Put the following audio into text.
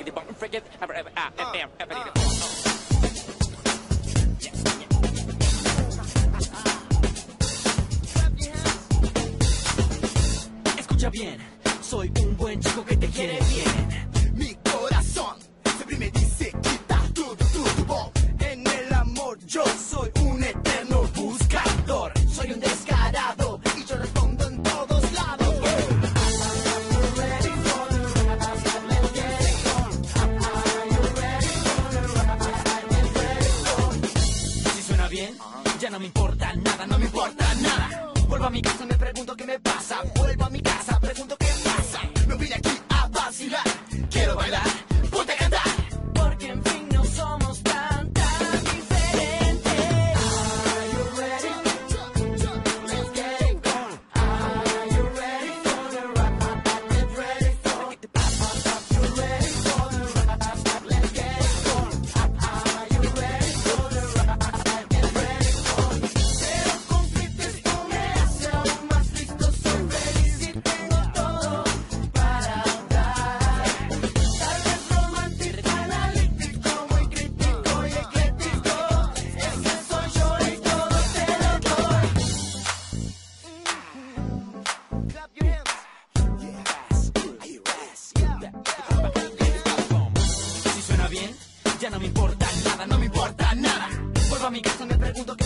Escucha bien, soy un buen chico que te quiere bien. Mi corazón siempre me dice quita todo turbo. En el amor yo soy un eterno buscador. Soy un descarado y yo respondo en todos lados. Si suena bien, ya no me importa nada, no me importa nada. Vuelvo a mi casa, me pregunto qué me pasa. Vuelvo a mi casa, pregunto qué pasa. No vine aquí a vacilar. Quiero bailar, ponte a cantar. Porque en fin no somos tan diferentes. Are you ready? Let's get it on. Are you ready for the rap? Get ready for it. You ready for the rap? Let's get it on. Are you ready for the rap? Get ready for it. Cero conflicto, esto me hace aún más listo. Soy feliz y tengo todo para dar. Tal vez romántico, analítico, muy crítico y ecléctico. Ese soy yo y todo te lo doy. Clap your hands. Si suena bien, ya no me importa nada, no me importa nada. Vuelvo a mi casa, me pregunto qué